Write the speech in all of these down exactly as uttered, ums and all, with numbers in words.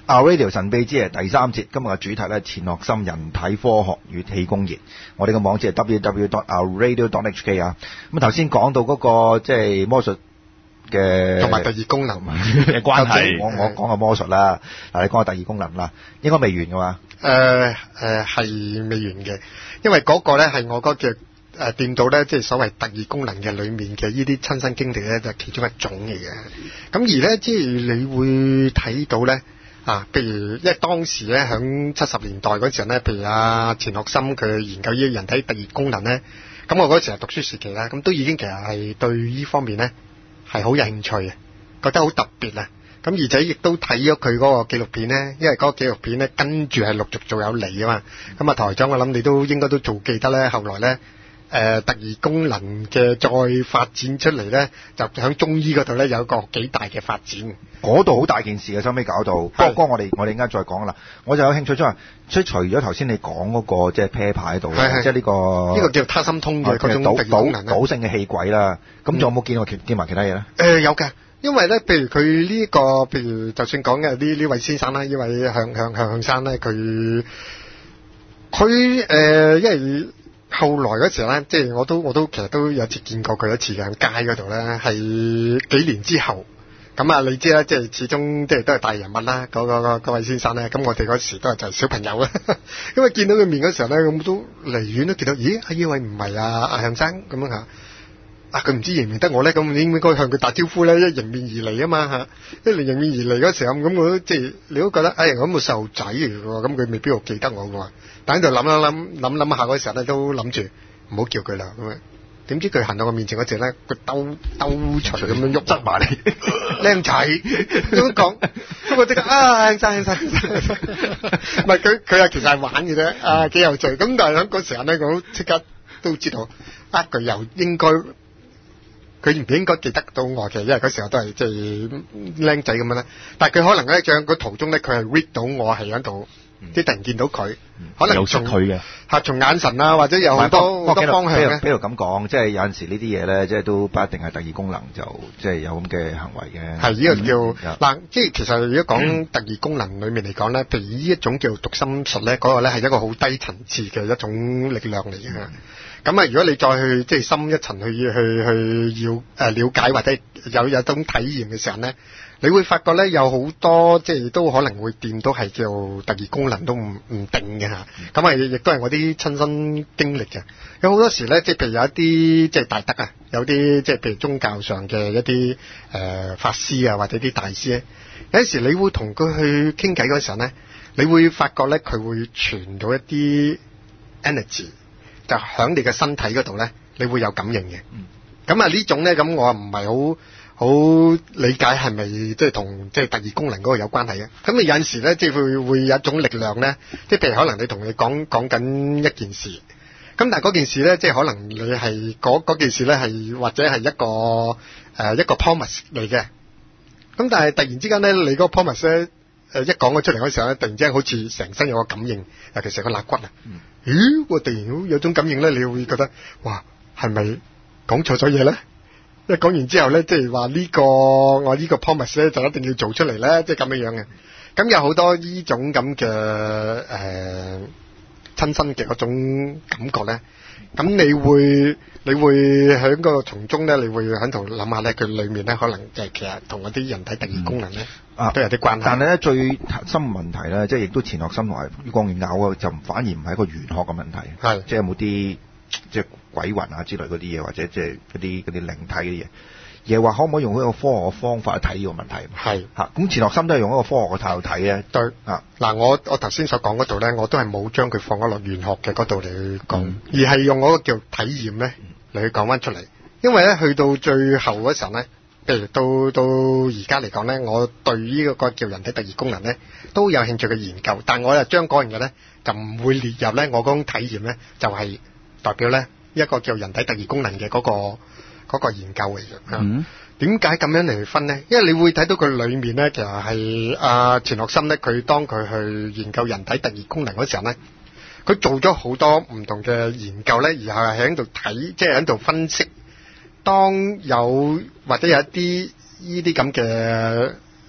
Our Radio 神秘之夜第三節，今日嘅主題咧，錢學森人體科學與氣功研。我哋嘅網址係 double-u double-u double-u dot our radio dot h k 啊。咁頭先講到嗰、那個即係魔術嘅同埋第二功能嘅關係，我我講個魔術啦，嗱你講個第二功能啦，應該未完㗎嘛？ 誒誒係未完嘅，因為嗰個咧係我嗰隻誒掂到咧，即係所謂特異功能嘅裏面嘅呢啲親身經歷咧，就係其中一種嚟嘅。咁而咧，即係你會睇到咧。啊，譬如因為當時咧響七十年代嗰時候咧，譬如阿錢學森佢研究呢個人體特異功能咧，咁我嗰時係讀書時期啦，咁都已經其實係對呢方面咧係好有興趣嘅，覺得好特別啊！咁而且亦都睇咗佢嗰個紀錄片咧，因為嗰個紀錄片咧跟住係陸續做有嚟啊嘛，咁啊台長我諗你都應該都做記得咧，後來咧。誒、呃、特異功能嘅再發展出嚟咧，就喺中醫嗰度咧有一個幾大嘅發展。 嗰度好大件事嘅，收尾搞到。不過嗰個我哋我哋陣間再講啦。我就有興趣即係，即係除咗頭先你講嗰、那個即係啤牌喺度，即係呢個呢個叫他心通嘅嗰種特異功能賭性嘅氣鬼啦。咁仲有冇見過見見埋其他嘢咧？誒、 呃、有嘅，因為咧，譬如佢呢、這個，譬如就算講嘅呢呢位先生啦，呢位向向向向生咧，佢佢誒因為。後來嗰時咧，即係我都我都其實都有次見過佢一次嘅，喺街嗰度咧，係幾年之後。咁啊，你知啦，即係始終即係都係大人物啦。嗰、嗰個嗰位先生咧，咁我哋嗰時都係就係小朋友啦。因為見到佢面嗰時候咧，咁都離遠都見到，咦？阿呢位唔係啊，阿向生咁樣嚇。啊，佢唔知認唔認得我咧，咁應唔應該向佢打招呼咧？一迎面而嚟啊嘛嚇，一迎面而嚟嗰時候，咁我都即係你都覺得，哎呀，我咁個細路仔嚟喎，咁佢未必會記得我嘅喎。但喺度諗一諗諗諗下嗰時候咧，都諗住唔好叫佢啦咁樣。點知佢行到我面前嗰時咧，佢兜兜錘咁樣喐，執埋你，靚仔咁講，咁我即刻啊，靚仔靚仔，唔係佢佢係其實係玩嘅啫，啊幾有趣。咁但係喺嗰時候咧，我即刻都知道，啊佢又應該。佢唔應該記得到我嘅，因為嗰時候都係即係僆仔咁樣啦。但係佢可能咧，喺個途中咧，佢係 read 到我係喺度，即係突然見到佢，可能從佢嘅嚇，從眼神啊，或者有好多好多方向咧。 比如咁講，即係有陣時呢啲嘢咧，即係都不一定係特異功能，就即係有咁嘅行為嘅。 係呢個叫嗱，即係其實如果講特異功能裡面嚟講咧，譬如呢一種叫讀心術咧，嗰個咧係一個好低層次嘅一種力量嚟嘅。咁啊，如果你再去即係深一層去去去要誒了解或者有有種體驗嘅時候咧，你會發覺咧有好多即係都可能會掂到係叫特異功能都唔唔定嘅嚇。咁啊，亦都係我啲親身經歷嘅。有好多時咧，即係譬如有一啲即係大德啊，有啲即係譬如宗教上嘅一啲誒、呃、法師啊，或者啲大師咧，有陣時你會同佢去傾偈嗰時候咧，你會發覺咧佢會傳到一啲 energy。就喺你嘅身體嗰度咧，你會有感應嘅。咁啊呢種咧，咁我唔係好好理解係咪即係同即係特異功能嗰個有關係嘅。咁你有陣時咧，即係會會有一種力量咧，即係譬如可能你同你講講緊一件事，咁但係嗰件事咧，即係可能你係嗰嗰件事咧係或者係一個誒、呃、一個 promise 嚟嘅。咁但係突然之間咧，你嗰個 promise 咧誒一講咗出嚟嗰時候咧，突然之間好似成身有個感應，尤其是個肋骨啊。嗯咦！我突然有種感應咧，你會覺得哇，係咪講錯咗嘢咧？一講完之後咧，即係話呢個我呢個 promise 咧，就一定要做出嚟咧，即係咁樣樣嘅。咁有好多呢種咁嘅誒親身嘅嗰種感覺咧。咁你會你會喺個從中咧，你會喺度諗下咧，佢裡面咧可能就係其實同嗰啲人體特異功能咧、嗯、啊都有啲關係。 但係咧最核心問題咧，即係亦都錢學森同埋余光遠拗啊，就反而唔係一個玄學嘅問題，係即係有冇啲即係鬼魂啊之類嗰啲嘢，或者即係嗰啲嗰啲靈體嗰啲嘢。而係話可唔可以用一個科學嘅方法去睇呢個問題？係嚇，咁錢學森都係用一個科學嘅態度睇嘅。對啊，嗱，我我頭先所講嗰度咧，我都係冇將佢放咗落玄學嘅嗰度嚟去講，嗯、而係用嗰個叫體驗咧嚟去講翻出嚟。因為咧去到最後嗰時候咧，譬如到到而家嚟講咧，我對呢個個叫人體特異功能咧都有興趣嘅研究，但我又將嗰樣嘢咧就唔會列入咧我嗰種體驗咧，就係、是、代表咧一個叫人體特異功能嘅嗰、那個。嗰個研究嚟嘅，點解咁樣嚟分呢？因為你會睇到佢裏面咧，其實係阿錢學森咧，佢當佢去研究人體特異功能嗰時候咧，佢做咗好多唔同嘅研究咧，然後係喺度睇，即係喺度分析。當有或者有一啲呢啲咁嘅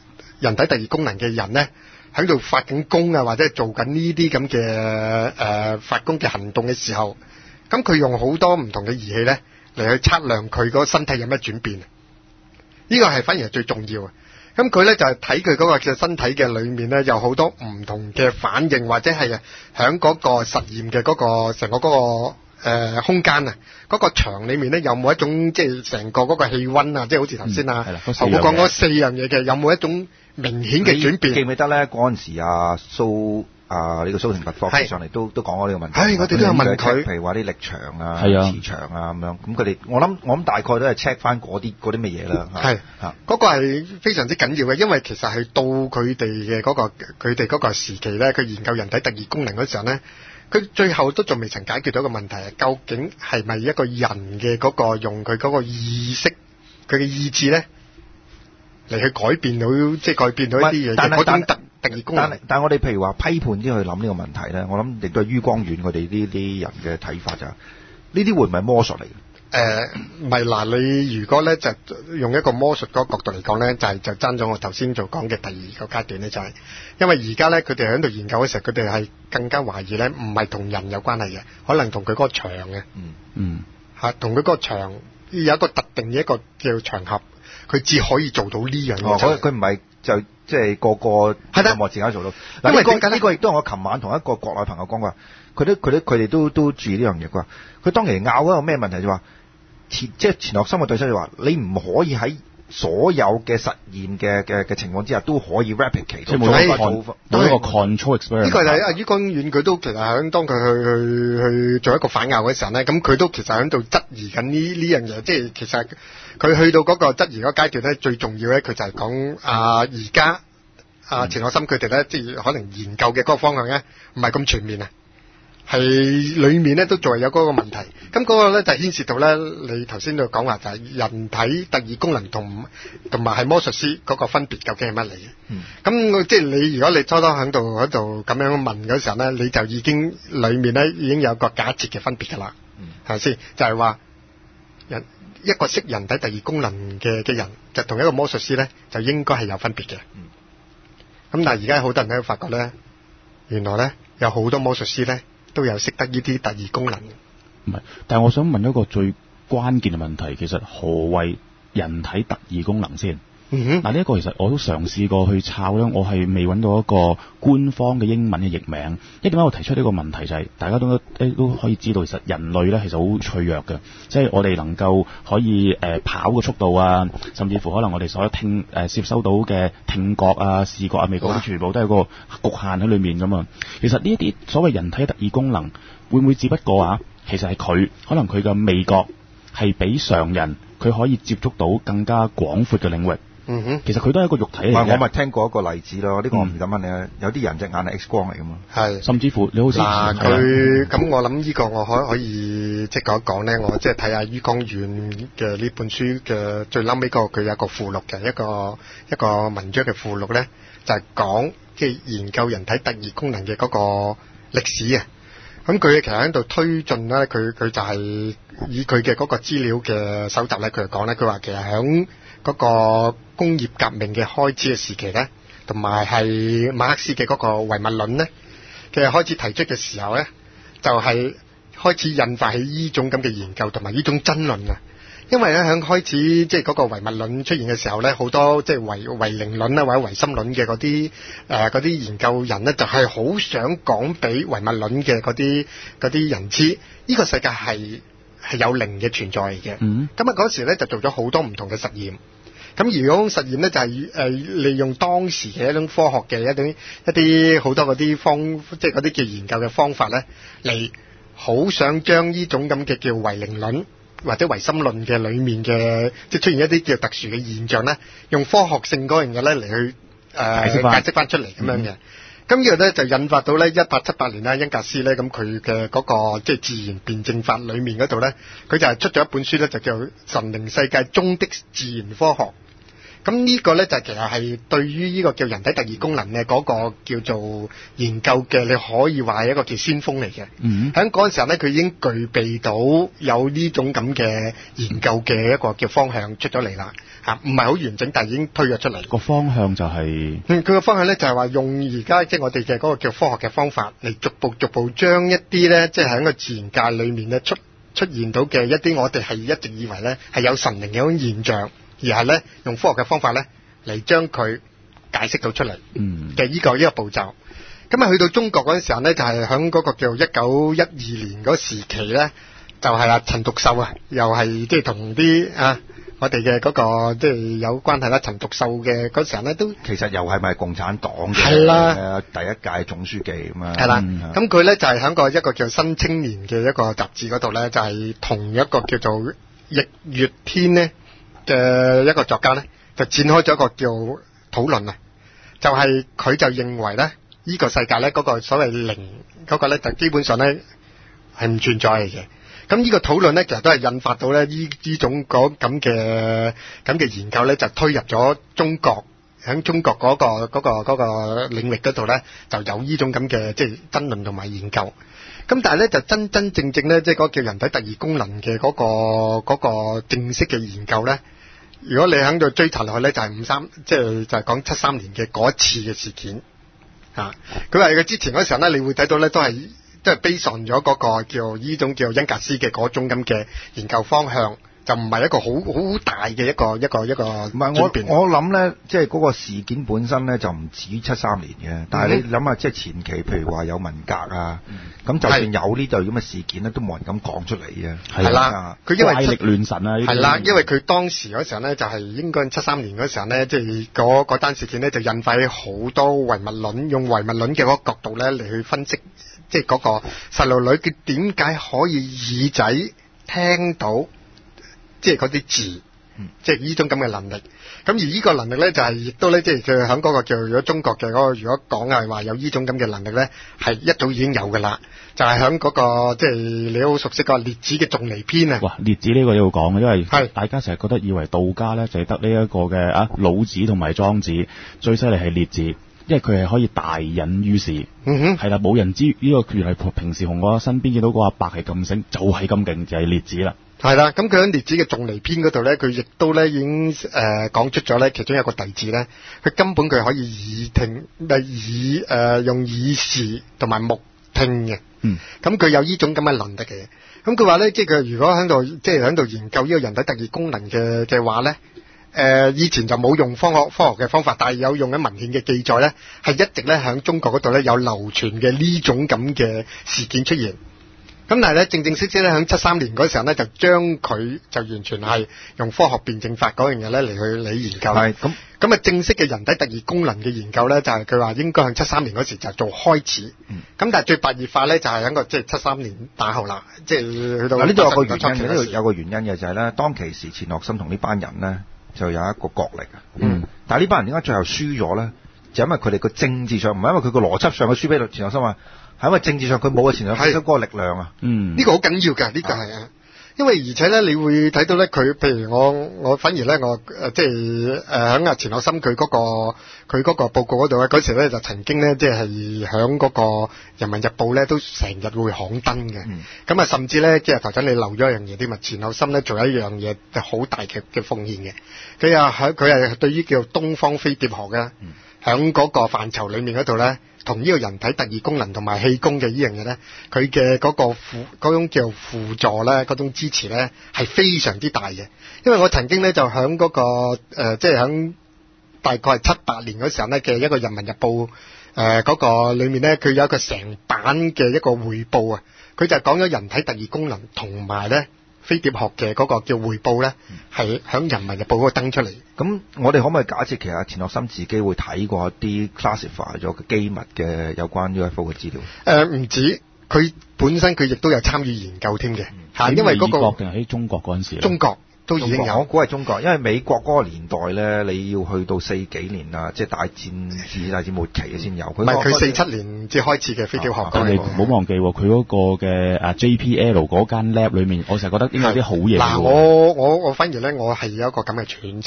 人體特異功能嘅人咧，喺度發緊功啊，或者係做緊呢啲咁嘅誒發功嘅行動嘅時候，咁佢用好多唔同嘅儀器咧嚟去測量佢個身體有咩轉變。呢個係反而係最重要嘅。咁佢咧就係睇佢嗰個嘅身體嘅裏面咧，有好多唔同嘅反應，或者係喺嗰個實驗嘅嗰個成個嗰個。誒、呃、空間啊，嗰、那個場裡面咧有冇一種即係成個嗰個氣温啊，即係好似頭先啊，我講嗰四樣嘢嘅，有冇一種明顯嘅轉變？ 記唔記得咧？嗰陣時啊，蘇啊呢、這個蘇廷拔博士上嚟都都講過呢個問題。 係，我哋都有問佢， 譬如話啲力場啊、 啊磁場啊咁樣。咁佢哋我諗我諗大概都係 check 翻嗰啲嗰啲乜嘢啦。 係嚇，嗰個係非常之緊要嘅，因為其實係到佢哋嘅嗰個佢哋嗰個時期咧，佢研究人體特異功能嗰時候咧。佢最後都仲未曾解決到一個問題，究竟係咪一個人嘅嗰個用佢嗰個意識、佢嘅意志咧嚟去改變到，即係改變到一啲嘢。 但係嗰種特特異功能。 但係但係我哋譬如話批判啲去諗呢個問題咧，我諗亦都係于光遠佢哋呢啲人嘅睇法就係，呢啲會唔係魔術嚟嘅？ 誒唔係嗱，你如果咧就用一個魔術嗰個角度嚟講咧，就係就爭咗我頭先就講嘅第二個階段咧，就係因為而家咧佢哋喺度研究嘅時候，佢哋係更加懷疑咧，唔係同人有關係嘅，可能同佢嗰個場嘅， 嗯嗯嚇，同佢嗰個場有一個特定嘅一個叫場合，佢只可以做到呢樣嘢。 哦，佢唔係就即係個個任何時間做到。嗱，因為呢個呢個亦都係我琴晚同一個國內朋友講過，佢都佢都佢哋都都注意呢樣嘢啩。佢當其拗嗰個咩問題就話。即係錢學森嘅對手就話：你唔可以喺所有嘅實驗嘅嘅嘅情況之下都可以 replicate， 即係冇一個冇一個 control experiment。 呢個就係阿于光遠佢都其實喺當佢去去去做一個反拗嘅時候咧，咁佢都其實喺度質疑緊呢呢樣嘢。即係其實佢去到嗰個質疑嗰階段咧，最重要咧，佢就係講啊而家啊錢學森佢哋咧，即係可能研究嘅嗰個方向咧，唔係咁全面啊。係裏面咧都仲係有嗰個問題，咁嗰個咧就牽涉到咧，你頭先都講話就係人體特異功能同同埋係魔術師嗰個分別究竟係乜嚟嘅？咁我、嗯、即係你如果你初初喺度喺度咁樣問嗰時候咧，你就已經裏面咧已經有個假設嘅分別㗎啦，係咪先？就係、是、話人一個識人體特異功能嘅嘅人，就同一個魔術師咧，就應該係有分別嘅。咁、嗯、但係而家好多人都發覺咧，原來咧有好多魔術師咧。都有識得呢啲特異功能。 唔係，但係我想問一個最關鍵嘅問題，其實何謂人體特異功能先？嗯哼。嗱，呢一個其實我都嘗試過去抄咧，我係未揾到一個官方嘅英文嘅譯名。一點解我提出呢個問題就係、是、大家都都可以知道，其實人類咧其實好脆弱嘅，即係我哋能夠可以誒、呃、跑嘅速度啊，甚至乎可能我哋所聽誒、呃、接收到嘅聽覺啊、視覺啊、味覺都全部都係個局限喺裏面㗎嘛。其實呢一啲所謂人體特異功能，會唔會只不過啊？其實係佢可能佢嘅味覺係比常人佢可以接觸到更加廣闊嘅領域。嗯哼，其實佢都係一個肉體嚟嘅。 我咪聽過一個例子咯，呢、這個我唔敢問你啊、嗯。有啲人隻眼係 X 光嚟噶嘛， 係， 甚至乎你好似嗱佢咁，我諗呢個我可可以即係講一講咧。我即係睇下于光遠嘅呢本書嘅最嬲尾嗰個，佢有一個附錄嘅一個一個文章嘅附錄咧，就係、是、講即係研究人體特異功能嘅嗰個歷史啊。咁佢其實喺度推進咧，佢佢就係以佢嘅嗰個資料嘅搜集咧，佢就講咧，佢話其實喺嗰個工業革命嘅開始嘅時期咧，同埋係馬克思嘅嗰個唯物論咧嘅開始提出嘅時候咧，就係、是、開始引發起呢種咁嘅研究同埋呢種爭論啊。因為咧喺開始即係嗰個唯物論出現嘅時候咧，好多即係唯唯靈論啦或者唯心論嘅嗰啲誒嗰啲研究人咧，就係、是、好想講俾唯物論嘅嗰啲嗰啲人知，呢、這個世界係係有靈嘅存在嘅。嗯，咁啊嗰時咧就做咗好多唔同嘅實驗。咁而嗰種實驗咧就係、是、誒、呃、利用當時嘅一種科學嘅一種一啲好多嗰啲方即係嗰啲叫研究嘅方法咧，嚟好想將呢種咁嘅叫唯靈論或者唯心論嘅裏面嘅即係出現一啲叫特殊嘅現象咧，用科學性嗰樣嘢咧嚟去誒、呃、解釋翻出嚟咁樣嘅。咁呢個咧就引發到咧一八七八年啦，恩格斯咧咁佢嘅嗰個即係自然辯證法裏面嗰度咧，佢就係出咗一本書咧，就叫《神靈世界中的自然科學》。 咁呢個咧就其實係對於呢個叫人體特異功能嘅嗰個叫做研究嘅，你可以話係一個叫先鋒嚟嘅。 嗯， 喺嗰陣時候咧，佢已經具備到有呢種咁嘅研究嘅一個叫方向出咗嚟啦。嚇，唔係好完整，但係已經推咗出嚟。 個方向就係、 嗯，佢個方向咧就係話用而家即係我哋嘅嗰個叫科學嘅方法嚟逐步逐步將一啲咧，即係喺個自然界裏面咧出出現到嘅一啲我哋係一直以為咧係有神靈嘅一種現象，而係咧用科學嘅方法咧嚟將佢解釋到出嚟嘅呢個呢個步驟。咁啊去到中國嗰陣時候咧，就係喺嗰個叫一九一二年嗰時期咧，就係啊陳獨秀啊，又係即係同啲啊。我哋嘅嗰個即係有關係啦，陳獨秀嘅嗰時候咧都其實又係咪共產黨嘅？ 係啦， 第一屆總書記咁啊。 係啦，咁佢咧就係喺個一個叫新青年嘅一個雜誌嗰度咧，就係同一個叫做易月天咧嘅一個作家咧，就展開咗一個叫討論啊。就係佢就認為咧，呢個世界咧嗰個所謂靈嗰個咧，就基本上咧係唔存在嘅。咁呢個討論咧，其實都係引發到咧呢呢種嗰咁嘅咁嘅研究咧，就推入咗中國，喺中國嗰個嗰個嗰個領域嗰度咧，就有呢種咁嘅即係爭論同埋研究。咁但係咧就真真正正咧，即係嗰個叫人體特異功能嘅嗰個嗰個正式嘅研究咧，如果你喺度追查落去咧，就係五三，即係就係講七三年嘅嗰一次嘅事件嚇。佢話佢之前嗰時候咧，你會睇到咧都係。即係 base on 咗嗰個叫呢種叫恩格斯嘅嗰種咁嘅研究方向，就唔係一個好好大嘅一個一個一個。唔係我我諗咧，即係嗰個事件本身咧就唔止於七三年嘅，但係你諗下，即係前期譬如話有文革啊，咁、嗯、就算有呢度咁嘅事件咧，都冇人敢講出嚟嘅。 係啦，佢因為怪力亂神啊， 係啦，因為佢當時嗰時候咧就係應該七三年嗰時候咧，即係嗰嗰單事件咧就引發起好多唯物論，用唯物論嘅嗰個角度咧嚟去分析。即係嗰個細路女佢點解可以耳仔聽到，即係嗰啲字，嗯、即係呢種咁嘅能力。咁而呢個能力咧就係、是、亦都咧，即係佢喺嗰個叫如果中國嘅嗰、那個，如果講係話有呢種咁嘅能力咧，係一早已經有㗎啦。就係喺嗰個即係你好熟悉個列子嘅仲尼篇啊。哇！ 列子呢個要講嘅，因為大家成日覺得以為道家咧就係得呢一個嘅啊老子同埋莊子，最犀利係列子。因為佢係可以大隱於市，嗯哼，係啦，冇人知呢、這個原來平時同我身邊見到個阿伯係咁醒，就係咁勁，就係、是、列子啦。係啦，咁佢喺列子嘅仲尼篇嗰度咧，佢亦都咧已經誒講、呃、出咗咧，其中有一個弟子咧，佢根本佢可以耳聽，唔係耳誒用耳視同埋目聽嘅，嗯，咁佢有呢種咁嘅能力嘅。咁佢話咧，即係佢如果喺度即係喺度研究呢個人體特異功能嘅嘅話咧。誒、呃、以前就冇用科學科學嘅方法，但係有用喺文獻嘅記載咧，係一直咧喺中國嗰度咧有流傳嘅呢種咁嘅事件出現。咁但係咧正正式式咧喺七三年嗰時候咧，就將佢就完全係用科學辯證法嗰樣嘢咧嚟去嚟研究。係咁咁啊，正式嘅人體特異功能嘅研究咧，就係佢話應該喺七三年嗰時就做開始。咁、嗯、但係最白熱化咧就係喺個即係七三年打後啦，即係去到。嗱呢度有個原因， 呢度有個原因嘅就係咧，當其時錢學森同呢班人咧。就有一個角力啊，嗯，但係呢班人點解最後輸咗咧？就因為佢哋個政治上，唔係因為佢個邏輯上嘅輸俾錢學森啊，係因為政治上佢冇個錢學森嗰個力量啊，嗯， 呢、這個好緊要㗎，呢、這個係啊。因為而且咧，你會睇到咧，佢譬如我我反而咧，我誒即係誒喺阿錢學森佢嗰個佢嗰個報告嗰度咧，嗰時咧就曾經咧，即係喺嗰個《人民日報》咧，都成日會刊登嘅。咁、嗯、啊，甚至咧，即係頭先你漏咗一樣嘢，啲咪錢學森咧做一樣嘢就好大嘅嘅貢獻嘅。佢又喺佢係對於叫東方飛碟學嘅，喺嗰個範疇裡面嗰度咧。同呢個人體特異功能同埋氣功嘅呢樣嘢咧，佢嘅嗰個輔嗰種叫輔助咧，嗰種支持咧係非常之大嘅。因為我曾經咧就喺嗰、嗰個誒，即係喺大概係七八年嗰時候咧嘅一個《人民日報》誒、呃、嗰、嗰個裏面咧，佢有一個成版嘅一個匯報啊，佢就講咗人體特異功能同埋咧飛碟學嘅嗰個叫匯報咧，係喺《人民日報》嗰度登出嚟。 咁我哋可唔可以假設其實錢學森自己會睇過一啲 classify 咗嘅機密嘅有關 U F O 嘅資料？誒、 呃、唔止，佢本身佢亦都有參與研究添嘅嚇，因為嗰、嗰個定喺中國嗰陣時， 中國。都已經有， 我估係中國，因為美國嗰個年代咧，你要去到四幾年啊，即係大戰二大戰末期嘅先有。 唔係佢四七年至開始嘅飛碟學。 但係唔好忘記喎，佢嗰個嘅啊 J P L 嗰間 lab 裏面，我成日覺得應該有啲好嘢。 嗱，我我我反而咧，我係有一個咁嘅揣測，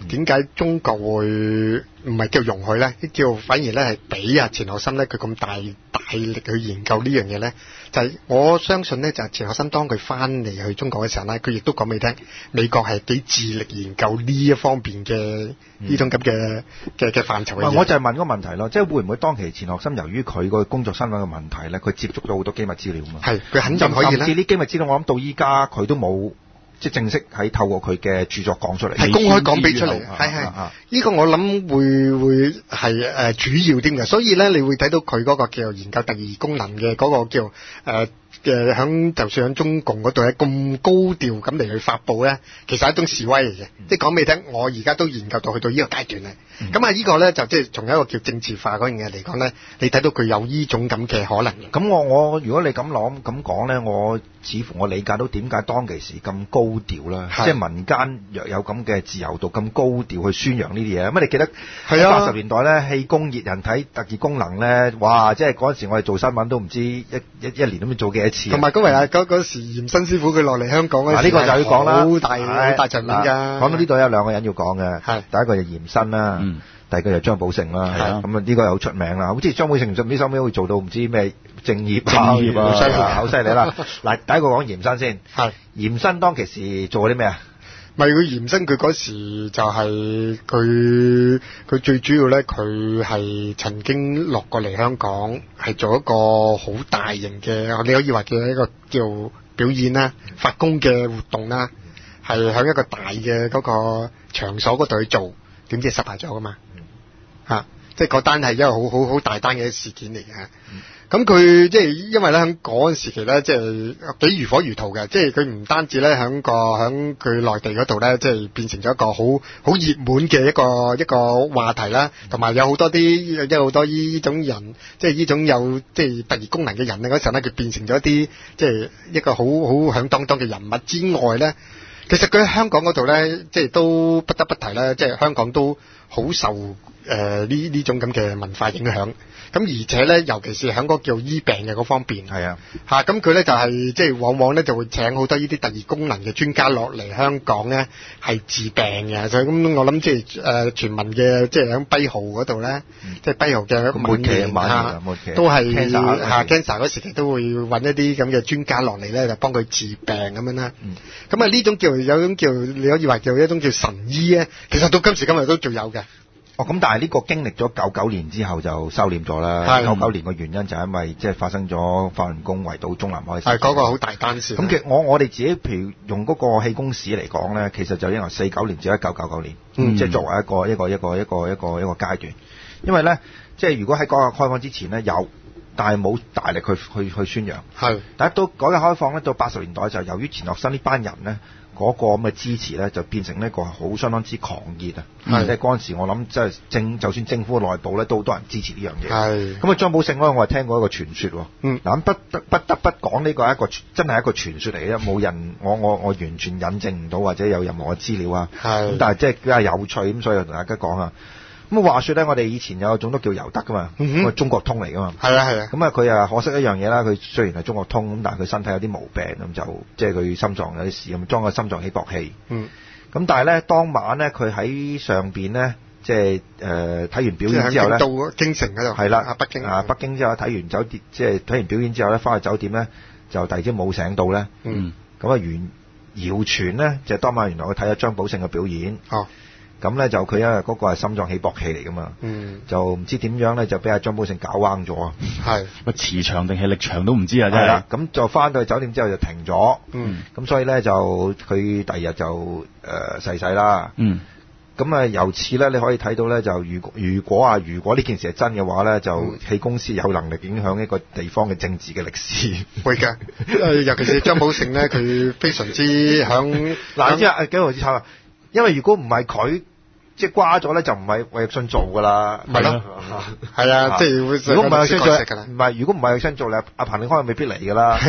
點解中國會唔係叫容許咧？叫反而咧係俾啊錢學森咧佢咁大大力去研究呢樣嘢咧？就係、是、我相信咧，就係錢學森當佢翻嚟去中國嘅時候咧，佢亦都講俾你聽，美國係幾致力研究呢一方面嘅呢種咁嘅嘅嘅範疇嘅嘢。 我就係問個問題咯，即係會唔會當其錢學森由於佢個工作身份嘅問題咧，佢接觸到好多機密資料嘛？係， 佢肯定可以咧。 甚至啲機密資料，我諗到依家佢都冇。即係正式喺透過佢嘅著作講出嚟， 係公開講俾出嚟，係係呢個我諗會會係誒、呃、主要啲嘅，所以咧你會睇到佢嗰個叫研究特異功能嘅嗰個叫誒嘅響就算喺中共嗰度咧咁高調咁嚟去發布咧，其實係一種示威嚟嘅，嗯、即係講俾你聽，我而家都研究到去到呢個階段咧。咁、嗯、啊呢個咧就即係從一個叫政治化嗰樣嘢嚟講咧，你睇到佢有呢種咁嘅可能。 咁我我如果你咁諗咁講咧，我似乎我理解到點解當其時咁高調啦，即係民間若有咁嘅自由度咁高調去宣揚呢啲嘢。咁你記得喺八十年代咧，氣功熱人體特異功能咧，哇！即係嗰陣時我哋做新聞都唔知一一一年都唔知做幾多次。 同埋嗰位啊，嗰嗰時嚴新師傅佢落嚟香港嗰時， 呢個就要講啦， 好大好大場面㗎。 講到呢度有兩個人要講嘅，第一個就嚴新啦。嗯第二個就張寶勝啦，咁啊呢個又好出名啦，好似張寶勝唔知收尾會做到唔知咩正業，正業啊，好犀利，好犀利啦！嗱，第一個講嚴新先，係嚴新當其時做啲咩啊？ 咪佢嚴新佢嗰時就係佢佢最主要咧，佢係曾經落過嚟香港，係做一個好大型嘅，你可以話叫一個叫表演啦、發功嘅活動啦，係喺一個大嘅嗰個場所嗰度去做，點知失敗咗噶嘛？啊！即係嗰單係一個好好好大單嘅事件嚟嘅。咁佢即係因為咧喺嗰陣時期咧，即係幾如火如荼嘅。即係佢唔單止咧喺個喺佢內地嗰度咧，即係變成咗一個好好熱門嘅一個一個話題啦。同埋有好多啲有好多呢種人，即係呢種有即係特異功能嘅人咧，嗰時候咧佢變成咗一啲即係一個好好響當當嘅人物之外咧，其實佢喺香港嗰度咧，即係都不得不提咧，即係香港都好受。誒呢呢種咁嘅文化影響，咁而且咧，尤其是喺嗰個叫醫病嘅嗰方面，係啊，嚇咁佢咧就係、是、即係往往咧就會請好多呢啲特異功能嘅專家落嚟香港咧，係治病嘅，所以咁我諗即係誒傳聞嘅，即係喺跛豪嗰度咧，即係跛豪嘅末期晚期都係嚇 cancer 嗰時期都會揾一啲咁嘅專家落嚟咧，就幫佢治病咁樣啦。咁啊呢種叫有種叫你可以話叫一種叫神醫咧，其實到今時今日都仲有嘅。 哦，咁但係呢個經歷咗九九年之後就收斂咗啦。九九年嘅原因就係因為即係發生咗法輪功圍堵中南海。 係嗰個好大單事。 咁其實我我哋自己譬如用嗰個氣功史嚟講咧，其實就因為四九年至一九九九年，嗯、即係作為一個一個一個一個一個一個階段。因為咧，即係如果喺改革開放之前咧有，但係冇大力去去去宣揚。係。但係到改革開放咧，到八十年代就由於錢學森呢班人咧。嗰、那個咁嘅支持咧，就變成呢個好相當之狂熱啊！即係嗰陣時，我諗即係政，就算政府嘅內部咧，都好多人支持呢樣嘢。係咁啊，張寶勝咧，我係聽過一個傳說喎。嗯，嗱，不得不得不講呢個係一個真係一個傳說嚟嘅，冇人我我我完全引證唔到或者有任何嘅資料啊。係咁，但係即係比較有趣咁，所以同大家講啊。咁啊，話說咧，我哋以前有個總督叫尤德噶嘛，嗯、中國通嚟噶嘛。係啊係啊。咁啊，佢啊可惜一樣嘢啦，佢雖然係中國通，咁但係佢身體有啲毛病，咁就即係佢心臟有啲事，咁裝個心臟起搏器。嗯。咁但係咧，當晚咧，佢喺上邊咧，即係誒睇完表演之後咧，到京城嗰度。係啦，北京。 啊，北京之後睇完酒店，即係睇完表演之後咧，翻去酒店咧，就第二朝冇醒到咧。嗯。咁啊，原謠傳咧，就係、當晚原來佢睇咗張寶勝嘅表演。哦。咁咧就佢因為嗰個係心臟起搏器嚟噶嘛，嗯、就唔知點樣咧就俾阿張寶勝搞彎咗啊！係乜磁場定係力場都唔知啊！真係咁就翻到去酒店之後就停咗，咁、嗯、所以咧就佢第二日就誒逝世啦。咁啊、嗯、由此咧你可以睇到咧就如果如果啊如果呢件事係真嘅話咧，就氣功師有能力影響一個地方嘅政治嘅歷史。 會㗎，尤其是張寶勝咧，佢非常之響嗱，即係幾毫子炒啊！因為如果唔係佢。即係瓜咗咧，就唔係魏奕信做噶啦， 係咯，係啊，即係如果唔係魏奕信做，唔係如果唔係魏奕信做咧，阿彭定康未必嚟噶啦。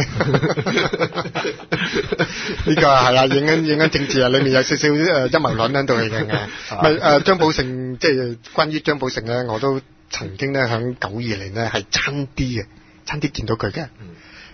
呢個係啦，影緊影緊政治啊，裏面有少少誒陰謀論喺度嚟嘅。咪誒張寶勝，即係關於張寶勝咧，我都曾經咧喺九二年咧係差啲嘅，差啲見到佢嘅。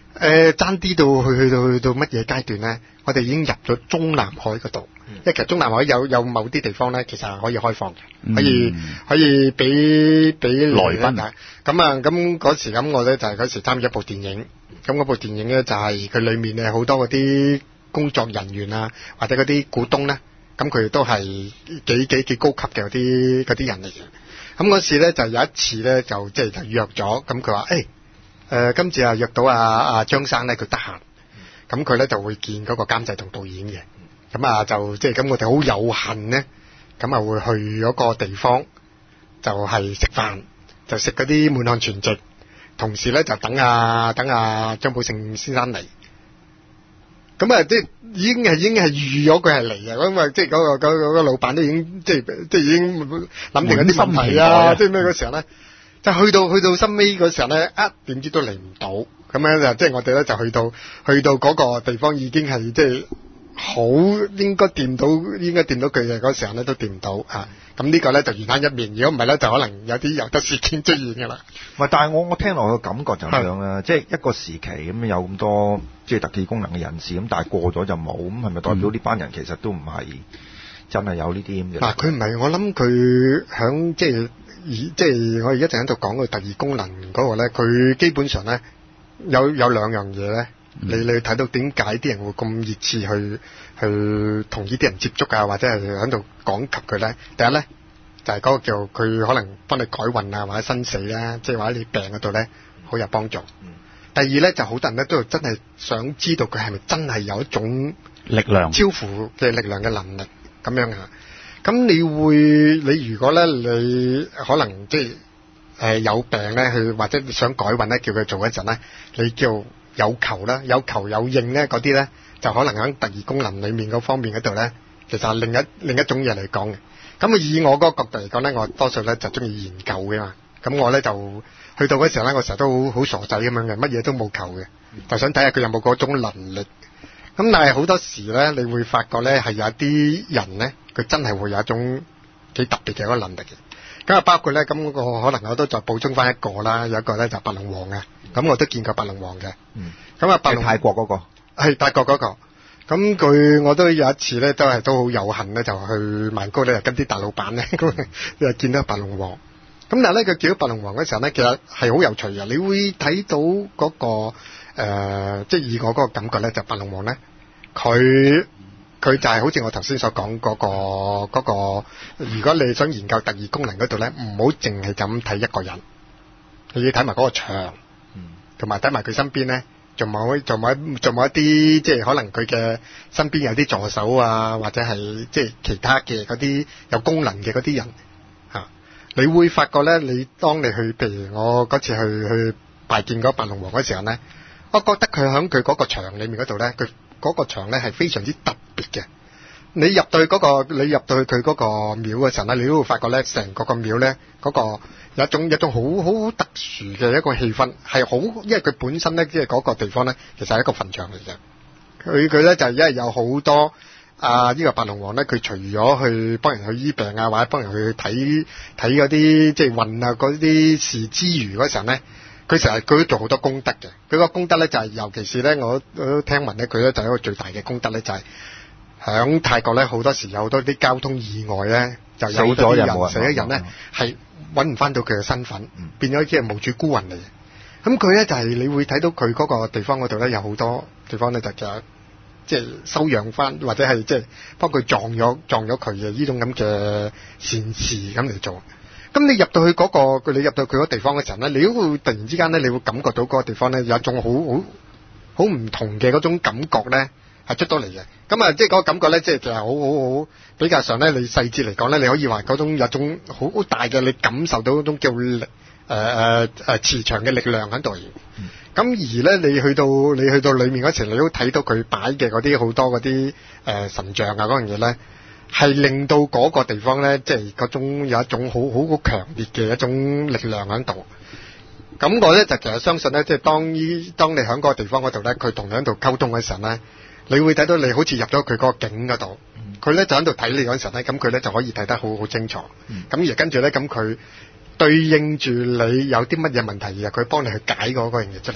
誒爭啲到去去到去到乜嘢階段咧？我哋已經入咗中南海嗰度，嗯、因為其實中南海有有某啲地方咧，其實係可以開放嘅、嗯，可以可以俾俾來賓啊。咁啊，咁嗰時咁我咧就係、是、嗰時參與一部電影，咁嗰部電影咧就係、是、佢裡面咧好多嗰啲工作人員啊，或者嗰啲股東咧，咁佢都係幾幾幾高級嘅嗰啲嗰啲人嚟嘅。咁嗰時咧就有一次咧就即係就約咗，咁佢話誒誒今次啊約到阿阿張生咧佢得閒，咁佢咧就會見嗰個監製同導演嘅，咁啊就即係咁我哋好有幸咧，咁啊會去嗰個地方就係食飯，就食嗰啲滿漢全席，同時咧就等啊等啊張寶勝先生嚟。咁啊，即係已經係已經係預咗佢係嚟嘅，咁啊，即係嗰個嗰個嗰個老闆都已經即係即係已經諗定嗰啲問題啊，即係咩嗰時候咧，就去到去到深尾嗰時候咧，啊點知都嚟唔到，咁樣就即係我哋咧就去到去到嗰個地方已經係即係好應該掂到應該掂到佢嘅嗰時候咧都掂唔到啊，咁呢個咧就緣慳一面，如果唔係咧就可能有啲有得事件出現㗎啦。 唔係，但係我我聽落嘅感覺就咁樣啦，即係一個時期咁有咁多即係特技功能嘅人士，咁但係過咗就冇，咁係咪代表呢班人其實都唔係真係有呢啲咁嘅？嗱， 佢唔係，我諗佢響即係即係我哋一直喺度講個特異功能嗰個咧，佢基本上咧有有兩樣嘢咧。你你睇到點解啲人會咁熱切去去同呢啲人接觸啊，或者係喺度講及佢咧？第一咧就係、是、嗰個叫佢可能幫你改運啊，或者生死啦，即係或者你病嗰度咧好有幫助。嗯、第二咧就好多人咧都真係想知道佢係咪真係有一種力量超乎嘅力量嘅能力咁樣啊？咁你會你如果咧你可能即係誒、呃、有病咧，去或者想改運咧，叫佢做一陣咧，你叫。有求啦，有求有應咧，嗰啲咧就可能喺特異功能裏面嗰方面嗰度咧，其實係另一另一種嘢嚟講嘅。咁啊，以我嗰個角度嚟講咧，我多數咧就中意研究嘅嘛。咁我咧就去到嗰時候咧，我成日都好好傻仔咁樣嘅，乜嘢都冇求嘅，就想睇下佢有冇嗰種能力。咁但係好多時咧，你會發覺咧係有一啲人咧，佢真係會有一種幾特別嘅嗰個能力嘅。咁啊，包括咧咁嗰個可能我都再補充翻一個啦，有一個咧就白龍王嘅。咁我都見過白龍王嘅，嗯，咁啊白龍泰國嗰、那個係泰國嗰、那個，咁佢我都有一次咧，都係都好有幸咧，就去曼谷咧，就跟啲大老闆咧，咁就見到白龍王。咁但係咧，佢見到白龍王嗰時候咧，其實係好有趣嘅。你會睇到嗰、那個誒、呃，即係以我嗰個感覺咧，就白龍王咧，佢佢就係好似我頭先所講嗰、那個嗰、那個，如果你想研究特異功能嗰度咧，唔好淨係咁睇一個人，你要睇埋嗰個場。同埋睇埋佢身邊咧，仲冇仲冇仲冇一啲即係可能佢嘅身邊有啲助手啊，或者係即係其他嘅嗰啲有功能嘅嗰啲人嚇、啊。你會發覺咧，你當你去譬如我嗰次去去拜見嗰白龍王嗰時候咧，我覺得佢喺佢嗰個場裏面嗰度咧，佢嗰個場咧係非常之特別嘅。你入到去嗰個，你入到去佢嗰個廟嘅時候咧，你都會發覺咧，成個個廟咧嗰個有一種有一種好好特殊嘅一個氣氛，係好，因為佢本身咧即係嗰個地方咧，其實係一個墳場嚟嘅。佢佢咧就係因為有好多啊呢個白龍王咧，佢除咗去幫人去醫病啊，或者幫人去睇睇嗰啲即係運啊嗰啲事之餘嗰時候咧，佢成日佢都做好多功德嘅。佢個功德咧就係、是、尤其是咧，我我都聽聞咧，佢咧就係一個最大嘅功德咧就係、是。響泰國咧，好多時有好多啲交通意外咧，就有咗人死咗人咧，係揾唔翻到佢嘅身份，嗯、變咗即係無主孤魂嚟嘅。咁佢咧就係、是、你會睇到佢嗰個地方嗰度咧，有好多地方咧就就即係收養翻，或者係即係幫佢撞咗撞咗佢嘅呢種咁嘅善事咁嚟做。咁你入到去嗰、那個，你入到佢嗰地方嘅時候咧，你都會突然之間咧，你會感覺到嗰個地方咧有一種好好好唔同嘅嗰種感覺咧。係出到嚟嘅，咁啊，即係嗰個感覺咧，即係其實好好好比較上咧，你細節嚟講咧，你可以話嗰種有種好好大嘅，你感受到嗰種叫力誒誒誒磁場嘅力量喺度。咁、嗯、而咧，你去到你去到裡面嗰時，你都睇到佢擺嘅嗰啲好多嗰啲誒神像啊嗰樣嘢咧，係令到嗰個地方咧，即係嗰種有一種好好好強烈嘅一種力量喺度。咁我咧就其實相信咧，即係當依當你喺嗰個地方嗰度咧，佢同你喺度溝通嘅時候咧。你會睇到你好似入咗佢嗰個境嗰度，佢咧就喺度睇你嗰陣時咧，咁佢咧就可以睇得好好清楚。咁、嗯、而跟住咧，咁佢對應住你有啲乜嘢問題，而佢幫你去解嗰個樣嘢出嚟。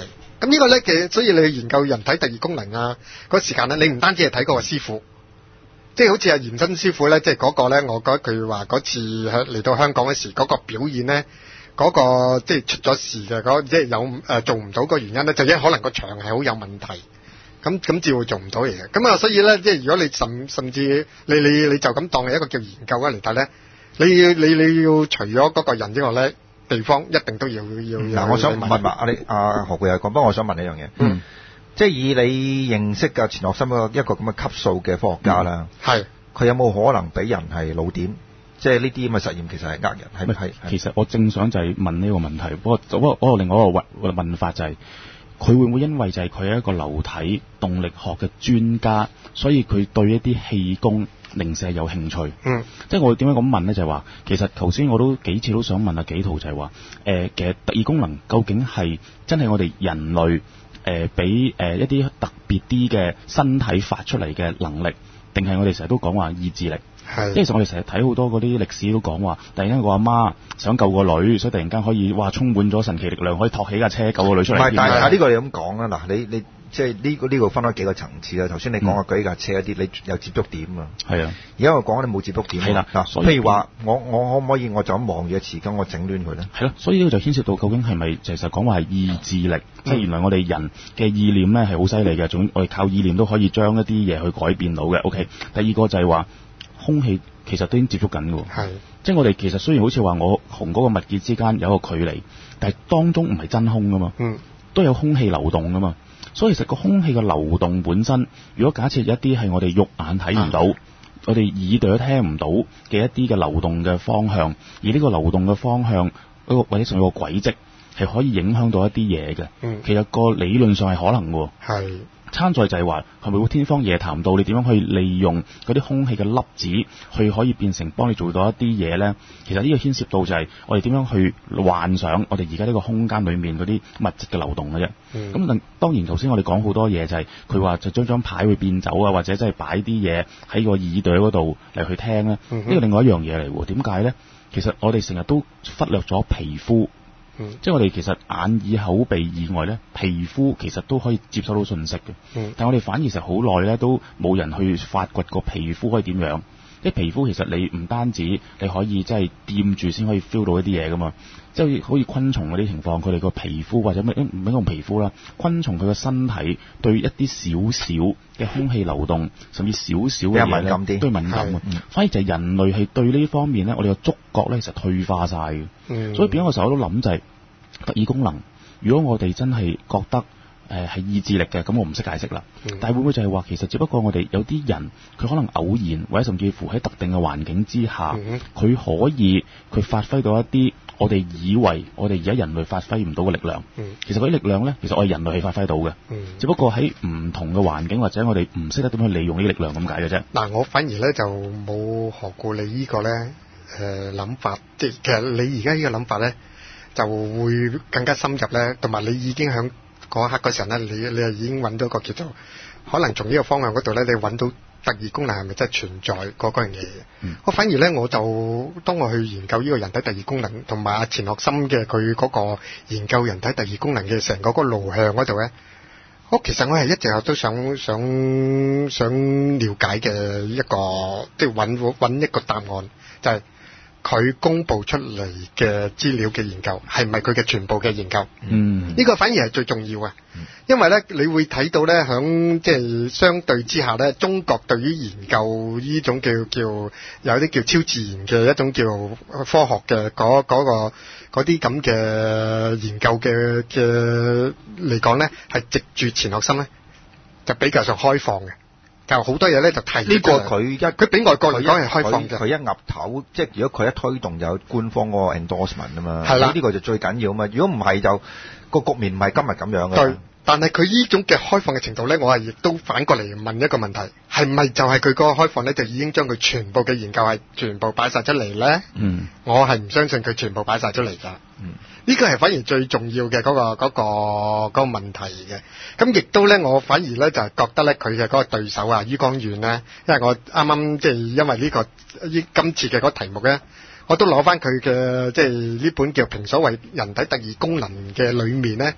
咁呢個咧嘅，所以你去研究人體特異功能啊，嗰時間咧，你唔單止係睇嗰個師傅，即係好似阿嚴真師傅咧，即係嗰個咧，我覺得佢話嗰次嚟到香港嗰時嗰個表演咧，嗰個即係出咗事嘅，嗰即係有誒做唔到個原因咧，就因為可能個場係好有問題。咁咁至會做唔到嘢嘅，咁啊所以咧，即係如果你甚甚至你你你就咁當係一個叫研究嘅嚟睇咧，你要你你要除咗嗰個人之外咧，地方一定都要要。嗱、 嗯，我想問埋阿你阿何貴又講，不過我想問一樣嘢，嗯，即係以你認識嘅錢學森一個咁嘅級數嘅科學家啦，係、嗯，佢有冇可能俾人係老點？即係呢啲咁嘅實驗其實係呃人，係係。 其實我正想就係問呢個問題，不過不過我另外一個問法就係、是。佢會唔會因為就係佢係一個流體動力學嘅專家，所以佢對一啲氣功零舍有興趣？嗯，即係我點解咁問咧？就係、是、話，其實頭先我都幾次都想問阿紀陶，就係話，誒、呃，其實特異功能究竟係真係我哋人類誒俾誒一啲特別啲嘅身體發出嚟嘅能力，定係我哋成日都講話意志力？係，其實我哋成日睇好多嗰啲歷史都講話，突然間個阿媽想救個女，所以突然間可以哇充滿咗神奇力量，可以托起架車救個女出嚟。唔係， 但係呢個你咁講啦，嗱，你你即係呢個呢個分開幾個層次啦。頭先你講嘅舉架車一啲，你有接觸點啊。係啊，而家我講你冇接觸點。係啦，嗱，譬如話我我可唔可以我就咁望住個匙羹，我整亂佢咧？係咯，所以呢個就牽涉到究竟係咪其實講話係意志力，嗯、即係原來我哋人嘅意念咧係好犀利嘅，總我哋靠意念都可以將一啲嘢去改變到嘅。OK，第二個就係話空氣。其實都已經接觸緊嘅，係，即係我哋其實雖然好似話我同嗰個物件之間有一個距離，但係當中唔係真空噶嘛，嗯，都有空氣流動噶嘛，所以其實個空氣嘅流動本身，如果假設有一啲係我哋肉眼睇唔到，啊、我哋耳朵都聽唔到嘅一啲嘅流動嘅方向，而呢個流動嘅方向，一個或者仲有個軌跡，係可以影響到一啲嘢嘅，嗯，其實個理論上係可能嘅，係。參在就係話係咪會天方夜譚到你點樣去利用嗰啲空氣嘅粒子去可以變成幫你做到一啲嘢咧？其實呢個牽涉到就係我哋點樣去幻想我哋而家呢個空間裡面嗰啲物質嘅流動嘅啫。咁、嗯、當然頭先我哋講好多嘢就係佢話就將張牌會變走啊，或者真係擺啲嘢喺個耳朵嗰度嚟去聽咧。呢、嗯、個另外一樣嘢嚟喎。點解咧？其實我哋成日都忽略咗皮膚。嗯、即係我哋其實眼耳口鼻以外咧，皮膚其實都可以接收到信息嘅。嗯、但係我哋反而成好耐咧，都冇人去發掘個皮膚可以點樣。即係皮膚其實你唔單止你可以即係掂住先可以 feel 到一啲嘢噶嘛。即係好似昆蟲嗰啲情況，佢哋個皮膚或者咩唔好用皮膚啦，昆蟲佢個身體對一啲少少嘅空氣流動，甚至少少嘅嘢咧，都係敏感嘅。嗯、反而就係人類係對呢方面咧，我哋個觸覺咧其實退化晒嘅。嗯、所以變咗個時候我都諗就係、是、特異功能。如果我哋真係覺得誒係、呃、意志力嘅，咁我唔識解釋啦。嗯、但係會唔會就係話其實只不過我哋有啲人佢可能偶然或者甚至乎喺特定嘅環境之下，佢、嗯、可以佢發揮到一啲我哋以為我哋而家人類發揮唔到嘅力量，嗯、其實嗰啲力量咧，其實我哋人類係發揮到嘅，嗯、只不過喺唔同嘅環境或者我哋唔識得點去利用呢啲力量咁解嘅啫。 嗱，我反而咧就冇學過你個呢個咧誒諗法，即係其實你而家呢個諗法咧就會更加深入咧，同埋你已經喺嗰一刻嗰時候咧，你你係已經揾到一個叫做可能從呢個方向嗰度咧，你揾到特異功能係咪真係存在嗰嗰樣嘢嘅？嗯、我反而咧，我就當我去研究呢個人體特異功能，同埋阿錢學森嘅佢嗰個研究人體特異功能嘅成個嗰個路向嗰度咧，我其實我係一直都想想想了解嘅一個，即係揾揾一個答案，就係、是。佢公佈出嚟嘅資料嘅研究係咪佢嘅全部嘅研究？嗯，呢個反而係最重要嘅，嗯、因為咧你會睇到咧響即係相對之下咧，中國對於研究呢種叫叫有啲叫超自然嘅一種叫科學嘅嗰嗰個嗰啲咁嘅研究嘅嘅嚟講咧，係藉住錢學森咧就比較上開放嘅。就好多嘢咧，就提呢個佢一佢比外國嚟講係開放嘅。 佢一岌頭，即係如果佢一推動就有官方嗰個 endorsement 啊嘛。係啦，呢個就最緊要啊嘛。如果唔係就個局面唔係今日咁樣嘅。 對，但係佢呢種嘅開放嘅程度咧，我係亦都反過嚟問一個問題：係咪就係佢嗰個開放咧，就已經將佢全部嘅研究係全部擺晒出嚟咧？嗯，我係唔相信佢全部擺晒出嚟㗎。嗯。呢個係反而最重要嘅嗰、嗰個嗰、嗰個嗰、嗰個問題嘅，咁亦都咧，我反而咧就係覺得咧，佢嘅嗰個對手啊，于光遠咧，因為我啱啱即係因為呢、呢個呢今次嘅嗰個題目咧，我都攞翻佢嘅即係呢本叫《平所謂人體特異功能》嘅裏面咧，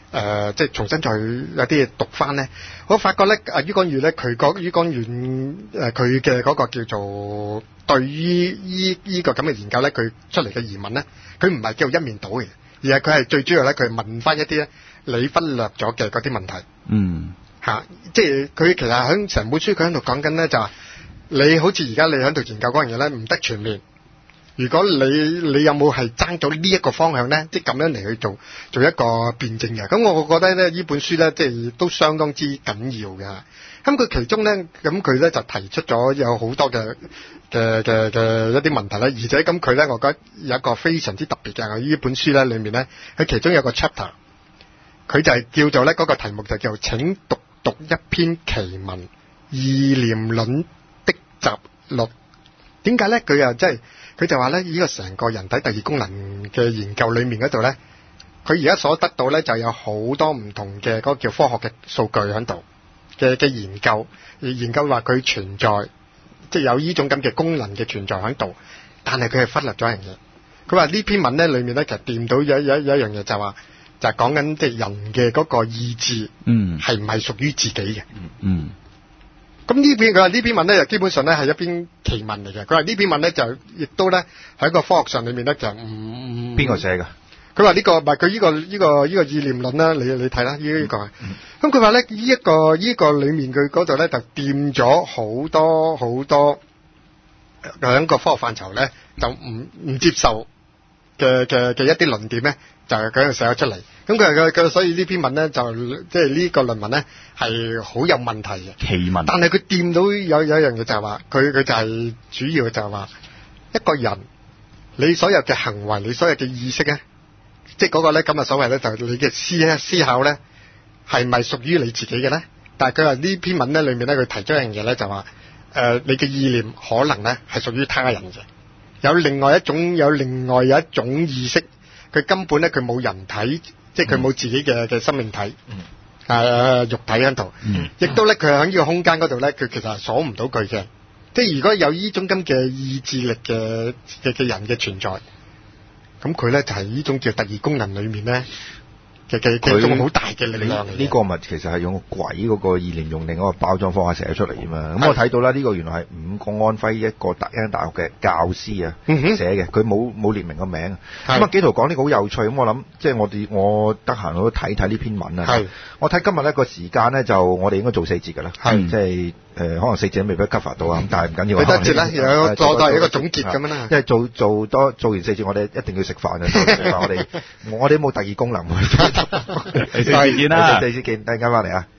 誒即係重新再有啲嘢讀翻咧，我發覺咧啊于干宇咧佢個于干遠誒佢嘅嗰個叫做對於依依個咁嘅研究咧，佢出嚟嘅疑問咧，佢唔係叫一面倒嘅，而係佢係最主要咧，佢係問翻一啲咧你忽略咗嘅嗰啲問題。嗯。嚇、啊，即係佢其實喺成本書佢喺度講緊咧，就話你好似而家你喺度研究嗰樣嘢咧，唔得全面。如果你你有冇係爭咗呢一個方向咧，即係咁樣嚟去做做一個辯證嘅，咁我覺得咧呢本書咧即係都相當之緊要嘅。咁佢其中咧，咁佢咧就提出咗有好多嘅嘅嘅嘅一啲問題咧，而且咁佢咧，我覺得有一個非常之特別嘅呢本書咧裏面咧，佢其中有個 chapter， 佢就係叫做咧嗰個題目就叫做請讀讀一篇奇文意念論的集錄。點解咧？佢又即係佢就話咧，呢個成個人體特異功能嘅研究裏面嗰度咧，佢而家所得到咧就有好多唔同嘅嗰個叫科學嘅數據喺度嘅嘅研究，而研究話佢存在，即係有呢種咁嘅功能嘅存在喺度，但係佢係忽略咗一樣嘢。佢話呢篇文咧裏面咧其實掂到有有有一樣嘢就係話，就係講緊即係人嘅嗰個意志，嗯，係唔係屬於自己嘅？嗯嗯。咁呢篇佢話呢篇文咧，就基本上咧係一篇奇文嚟嘅。佢話呢篇文咧就亦都咧喺個科學上裏面咧就唔邊個寫㗎？ 佢話呢個唔係佢呢個呢、呢個呢、呢個意念論啦，你你睇啦呢呢個。咁佢話咧呢一個呢、呢個裏面佢嗰度咧就掂咗好多好多兩個科學範疇咧就唔唔接受嘅嘅嘅一啲論點咧，就係佢寫咗出嚟。咁佢佢佢所以呢篇文咧就即係呢個論文咧係好有問題嘅奇文。 但係佢掂到有有一樣嘢就係話，佢佢就係主要就係話一個人你所有嘅行為，你所有嘅意識咧，即係嗰個咧咁啊所謂咧就係你嘅思思考咧係咪屬於你自己嘅咧？但係佢話呢篇文咧裏面咧佢提出一樣嘢咧就話誒、呃、你嘅意念可能咧係屬於他人嘅，有另外一種有另外有一種意識，佢根本咧佢冇人體。即係佢冇自己嘅嘅生命體，誒、嗯呃、肉體喺度，亦、嗯、都咧佢喺呢個空間嗰度咧，佢其實係鎖唔到佢嘅。即係如果有呢種咁嘅意志力嘅嘅嘅人嘅存在，咁佢咧就係、是、呢種叫特異功能裏面咧嘅嘅嘅一種好大嘅力量嚟嘅。 呢個咪其實係用個鬼嗰個意念用另一個包裝方法寫出嚟啊嘛。咁我睇到啦，呢、這個原來係伍國安輝一個特恩大學嘅教師啊、嗯、寫嘅，佢冇冇列明個名。咁啊，紀陶講呢個好有趣，咁我諗即係我哋我得閒我都睇睇呢篇文啊。我睇今日呢個時間咧，就我哋應該做四節㗎啦。即係。誒、呃、可能四節未必 cover 到啊，咁但係唔緊要。 得節啦，有做多一個總結咁樣啦。 因為做做多做完四節，我哋一定要食飯嘅。我哋我哋冇特異功能。第四節見啦，第四節見，等陣間翻嚟啊！